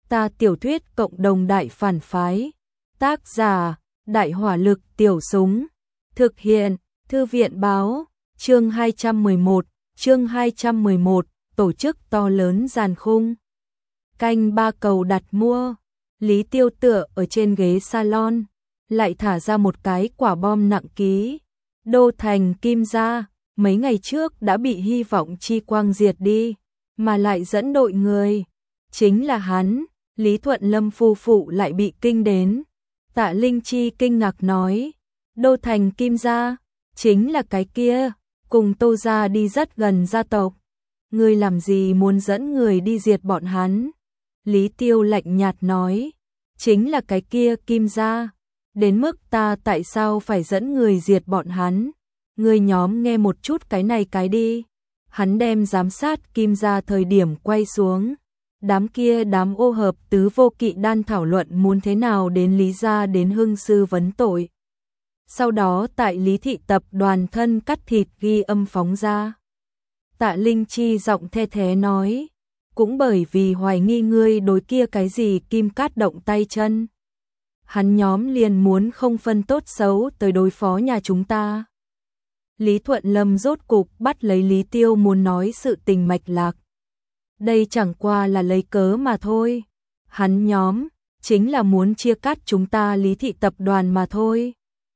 Ta tiểu thuyết cộng đồng đại phản phái. Tác giả: Đại hỏa lực tiểu súng. Thực hiện: Thư viện báo. Chương 211, tổ chức to lớn giàn khung. Canh ba cầu đặt mua. Lý Tiêu tựa ở trên ghế salon, lại thả ra một cái quả bom nặng ký. Đô thành Kim gia, mấy ngày trước đã bị Hy vọng chi quang diệt đi, mà lại dẫn đội người. Chính là hắn, Lý Thuận Lâm phu phụ lại bị kinh đến. Tạ Linh Chi kinh ngạc nói, Đô thành Kim gia, chính là cái kia, cùng Tô gia đi rất gần gia tộc. Ngươi làm gì muốn dẫn người đi diệt bọn hắn? Lý Tiêu lạnh nhạt nói, chính là cái kia Kim gia. Đến mức ta tại sao phải dẫn người diệt bọn hắn? Ngươi nhóm nghe một chút cái này cái đi. Hắn đem giám sát Kim gia thời điểm quay xuống. Đám ô hợp tứ vô kỵ đan thảo luận muốn thế nào đến Lý gia đến hưng sư vấn tội. Sau đó tại Lý thị tập đoàn thân cắt thịt ghi âm phóng ra. Tạ Linh Chi giọng the thế nói, cũng bởi vì hoài nghi ngươi đối kia cái gì Kim Cát động tay chân. Hắn nhóm liền muốn không phân tốt xấu tới đối phó nhà chúng ta. Lý Thuận Lâm rốt cục bắt lấy Lý Tiêu muốn nói sự tình mạch lạc. Đây chẳng qua là lấy cớ mà thôi. Hắn nhóm chính là muốn chia cắt chúng ta Lý thị tập đoàn mà thôi.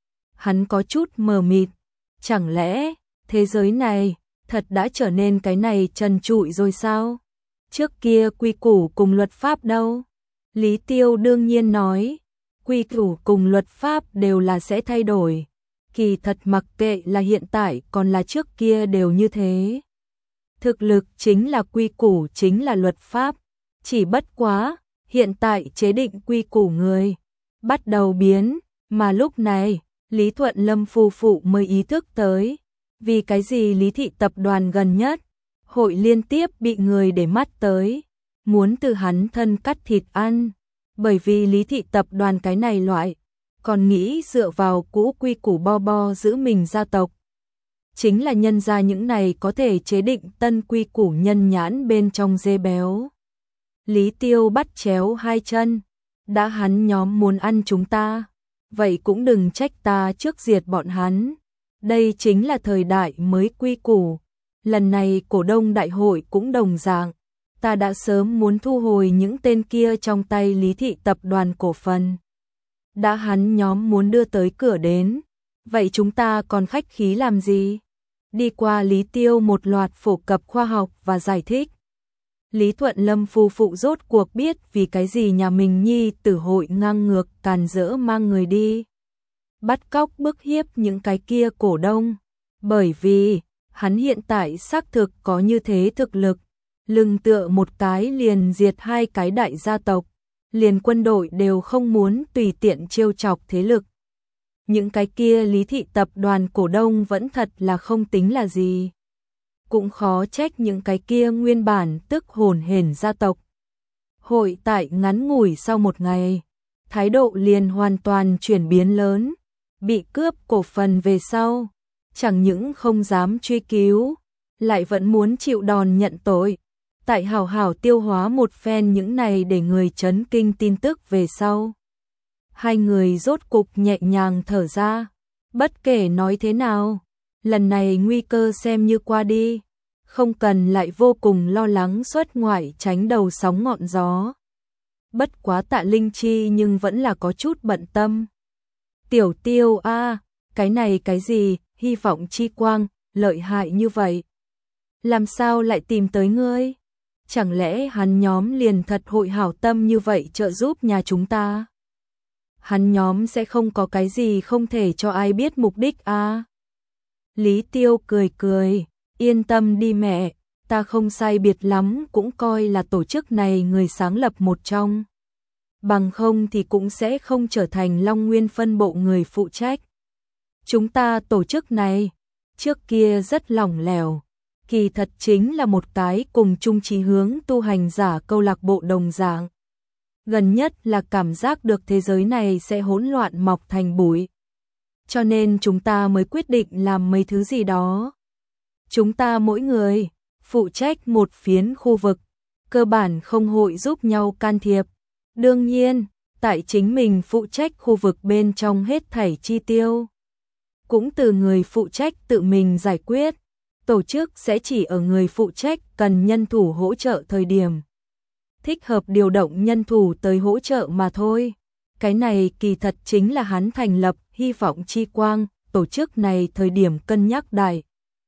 Hắn có chút mờ mịt, chẳng lẽ thế giới này thật đã trở nên cái này trần trụi rồi sao? Trước kia quy củ cùng luật pháp đâu? Lý Tiêu đương nhiên nói, quy củ cùng luật pháp đều là sẽ thay đổi. Kỳ thật mặc kệ là hiện tại còn là trước kia đều như thế. Thực lực chính là quy củ, chính là luật pháp. Chỉ bất quá, hiện tại chế định quy củ người bắt đầu biến, mà lúc này Lý Thuận Lâm phu phụ mới ý thức tới, vì cái gì Lý thị tập đoàn gần nhất hội liên tiếp bị người để mắt tới, muốn từ hắn thân cắt thịt ăn, bởi vì Lý thị tập đoàn cái này loại còn nghĩ dựa vào cũ quy củ bo giữ mình gia tộc. Chính là nhân ra những này có thể chế định tân quy củ nhân nhãn bên trong dê béo. Lý Tiêu bắt chéo hai chân, đã hắn nhóm muốn ăn chúng ta, vậy cũng đừng trách ta trước diệt bọn hắn. Đây chính là thời đại mới quy củ. Lần này cổ đông đại hội cũng đồng dạng, ta đã sớm muốn thu hồi những tên kia trong tay Lý thị tập đoàn cổ phần. Đã hắn nhóm muốn đưa tới cửa đến, vậy chúng ta còn khách khí làm gì? Đi qua Lý Tiêu một loạt phổ cập khoa học và giải thích. Lý Thuận Lâm phu phụ rốt cuộc biết vì cái gì nhà mình nhi tử hội ngang ngược càn rỡ mang người đi. Bắt cóc bức hiếp những cái kia cổ đông. Bởi vì hắn hiện tại xác thực có như thế thực lực. Lưng tựa một cái liền diệt hai cái đại gia tộc. Liền quân đội đều không muốn tùy tiện trêu chọc thế lực. Những cái kia Lý thị tập đoàn cổ đông vẫn thật là không tính là gì. Cũng khó trách những cái kia nguyên bản tức hồn hển gia tộc. Hội tại ngắn ngủi sau một ngày, thái độ liền hoàn toàn chuyển biến lớn. Bị cướp cổ phần về sau, chẳng những không dám truy cứu, lại vẫn muốn chịu đòn nhận tội. Tại hảo hảo tiêu hóa một phen những này để người chấn kinh tin tức về sau. Hai người rốt cục nhẹ nhàng thở ra. Bất kể nói thế nào, lần này nguy cơ xem như qua đi. Không cần lại vô cùng lo lắng xuất ngoại tránh đầu sóng ngọn gió. Bất quá Tạ Linh Chi nhưng vẫn là có chút bận tâm. Tiểu Tiêu a, cái này cái gì, Hy vọng chi quang, lợi hại như vậy. Làm sao lại tìm tới ngươi? Chẳng lẽ hắn nhóm liền thật hội hảo tâm như vậy trợ giúp nhà chúng ta? Hắn nhóm sẽ không có cái gì không thể cho ai biết mục đích a? Lý Tiêu cười cười, yên tâm đi mẹ, ta không sai biệt lắm cũng coi là tổ chức này người sáng lập một trong. Bằng không thì cũng sẽ không trở thành Long Nguyên phân bộ người phụ trách. Chúng ta tổ chức này, trước kia rất lỏng lẻo, kỳ thật chính là một cái cùng chung chí hướng tu hành giả câu lạc bộ đồng dạng. Gần nhất là cảm giác được thế giới này sẽ hỗn loạn mọc thành bụi. Cho nên chúng ta mới quyết định làm mấy thứ gì đó. Chúng ta mỗi người phụ trách một phiến khu vực, cơ bản không hội giúp nhau can thiệp, Đương nhiên, tại chính mình phụ trách khu vực bên trong hết thảy chi tiêu, cũng từ người phụ trách tự mình giải quyết. Tổ chức sẽ chỉ ở người phụ trách cần nhân thủ hỗ trợ thời điểm thích hợp điều động nhân thủ tới hỗ trợ mà thôi. Cái này kỳ thật chính là hắn thành lập Hy vọng chi quang, tổ chức này thời điểm cân nhắc đại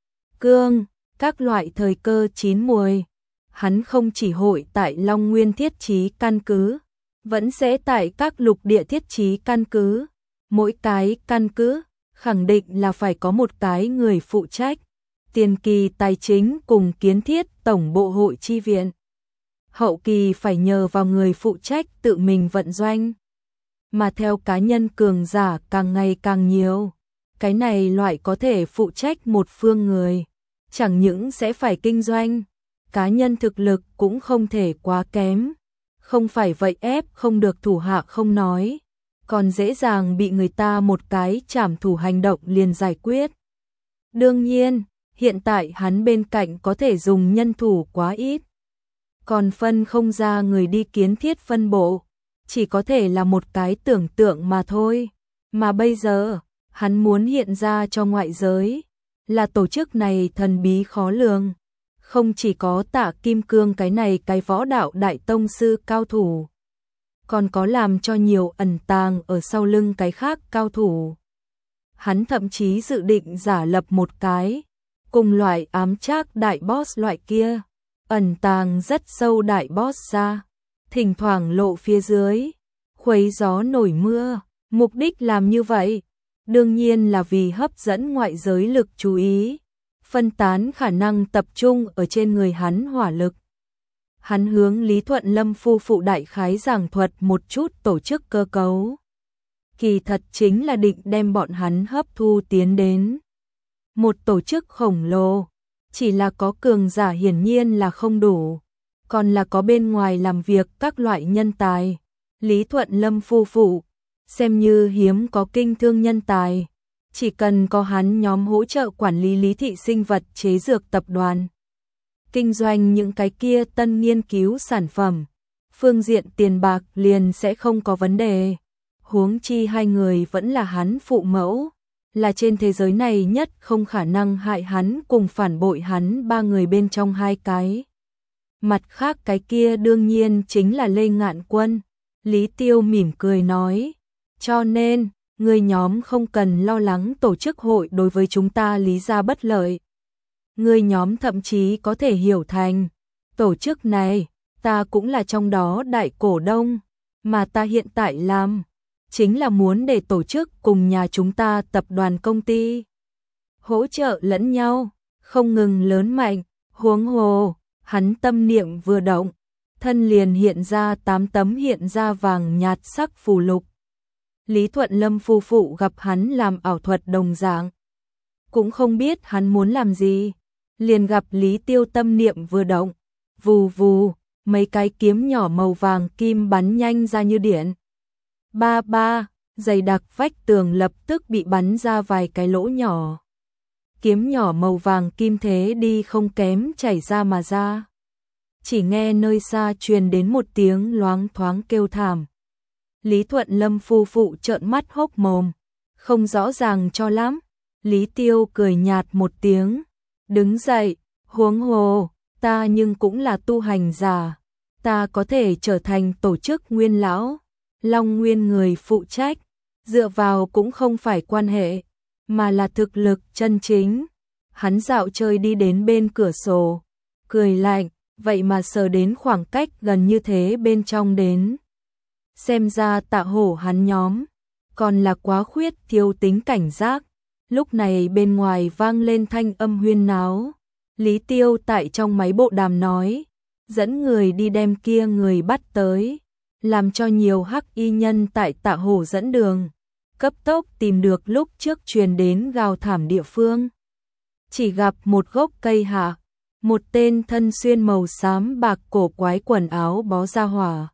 cương, các loại thời cơ chín muồi. Hắn không chỉ hội tại Long Nguyên thiết trí căn cứ, vẫn sẽ tại các lục địa thiết trí căn cứ. Mỗi cái căn cứ khẳng định là phải có một cái người phụ trách tiền kỳ tài chính cùng kiến thiết tổng bộ hội chi viện. Hậu kỳ phải nhờ vào người phụ trách tự mình vận doanh. Mà theo cá nhân cường giả càng ngày càng nhiều, cái này loại có thể phụ trách một phương người, chẳng những sẽ phải kinh doanh, cá nhân thực lực cũng không thể quá kém. Không phải vậy ép không được thủ hạ không nói, còn dễ dàng bị người ta một cái trảm thủ hành động liền giải quyết. Đương nhiên, hiện tại hắn bên cạnh có thể dùng nhân thủ quá ít, còn phân không ra người đi kiến thiết phân bộ, chỉ có thể là một cái tưởng tượng mà thôi. Mà bây giờ, hắn muốn hiện ra cho ngoại giới, là tổ chức này thần bí khó lường. Không chỉ có Tạ Kim Cương cái này cái võ đạo đại tông sư cao thủ, còn có làm cho nhiều ẩn tàng ở sau lưng cái khác cao thủ. Hắn thậm chí dự định giả lập một cái cùng loại ám trác đại boss loại kia, ẩn tàng rất sâu đại boss ra, thỉnh thoảng lộ phía dưới, khuấy gió nổi mưa. Mục đích làm như vậy, đương nhiên là vì hấp dẫn ngoại giới lực chú ý, phân tán khả năng tập trung ở trên người hắn hỏa lực. Hắn hướng Lý Thuận Lâm phu phụ đại khái giảng thuật một chút tổ chức cơ cấu. Kỳ thật chính là định đem bọn hắn hấp thu tiến đến một tổ chức khổng lồ, chỉ là có cường giả hiển nhiên là không đủ, còn là có bên ngoài làm việc các loại nhân tài. Lý Thuận Lâm phu phụ xem như hiếm có kinh thương nhân tài, chỉ cần có hắn nhóm hỗ trợ quản lý Lý thị sinh vật chế dược tập đoàn, kinh doanh những cái kia tân nghiên cứu sản phẩm, phương diện tiền bạc liền sẽ không có vấn đề. Huống chi hai người vẫn là hắn phụ mẫu, là trên thế giới này nhất không khả năng hại hắn cùng phản bội hắn ba người bên trong hai cái. Mặt khác cái kia đương nhiên chính là Lê Ngạn Quân. Lý Tiêu mỉm cười nói, cho nên, người nhóm không cần lo lắng tổ chức hội đối với chúng ta Lý gia bất lợi. Người nhóm thậm chí có thể hiểu thành, tổ chức này, ta cũng là trong đó đại cổ đông, mà ta hiện tại làm, chính là muốn để tổ chức cùng nhà chúng ta tập đoàn công ty hỗ trợ lẫn nhau, không ngừng lớn mạnh. Huống hồ, hắn tâm niệm vừa động, thân liền hiện ra 8 tấm hiện ra vàng nhạt sắc phù lục. Lý Thuận Lâm phu phụ gặp hắn làm ảo thuật đồng dạng, cũng không biết hắn muốn làm gì, liền gặp Lý Tiêu tâm niệm vừa động, vù vù, mấy cái kiếm nhỏ màu vàng kim bắn nhanh ra như điện. Ba ba, dày đặc vách tường lập tức bị bắn ra vài cái lỗ nhỏ. Kiếm nhỏ màu vàng kim thế đi không kém chảy ra mà ra. Chỉ nghe nơi xa truyền đến một tiếng loáng thoáng kêu thảm. Lý Thuận Lâm phu phụ trợn mắt hốc mồm, không rõ ràng cho lắm. Lý Tiêu cười nhạt một tiếng, đứng dậy, huống hồ, ta nhưng cũng là tu hành giả, ta có thể trở thành tổ chức nguyên lão, Long Nguyên người phụ trách, dựa vào cũng không phải quan hệ, mà là thực lực chân chính. Hắn dạo chơi đi đến bên cửa sổ, cười lạnh, vậy mà sờ đến khoảng cách gần như thế bên trong đến. Xem ra Tạ Hổ hắn nhóm, còn là quá khuyết thiếu tính cảnh giác. Lúc này bên ngoài vang lên thanh âm huyên náo. Lý Tiêu tại trong máy bộ đàm nói, dẫn người đi đem kia người bắt tới, làm cho nhiều hắc y nhân tại Tạ Hổ dẫn đường, cấp tốc tìm được lúc trước truyền đến gào thảm địa phương. Chỉ gặp một gốc cây hạ, một tên thân xuyên màu xám bạc cổ quái quần áo bó ra hỏa,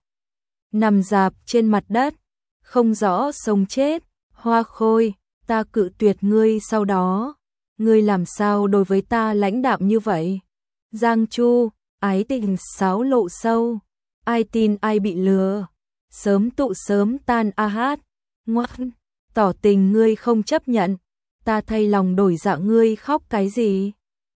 nằm rạp trên mặt đất, không rõ sống chết. Hoa Khôi, ta cự tuyệt ngươi, sau đó ngươi làm sao đối với ta lãnh đạm như vậy? Giang Chu, ái tình xáo lộ sâu, ai tin ai bị lừa. sớm tụ sớm tan a hát, ngoan, tỏ tình ngươi không chấp nhận, ta thay lòng đổi dạ ngươi khóc cái gì?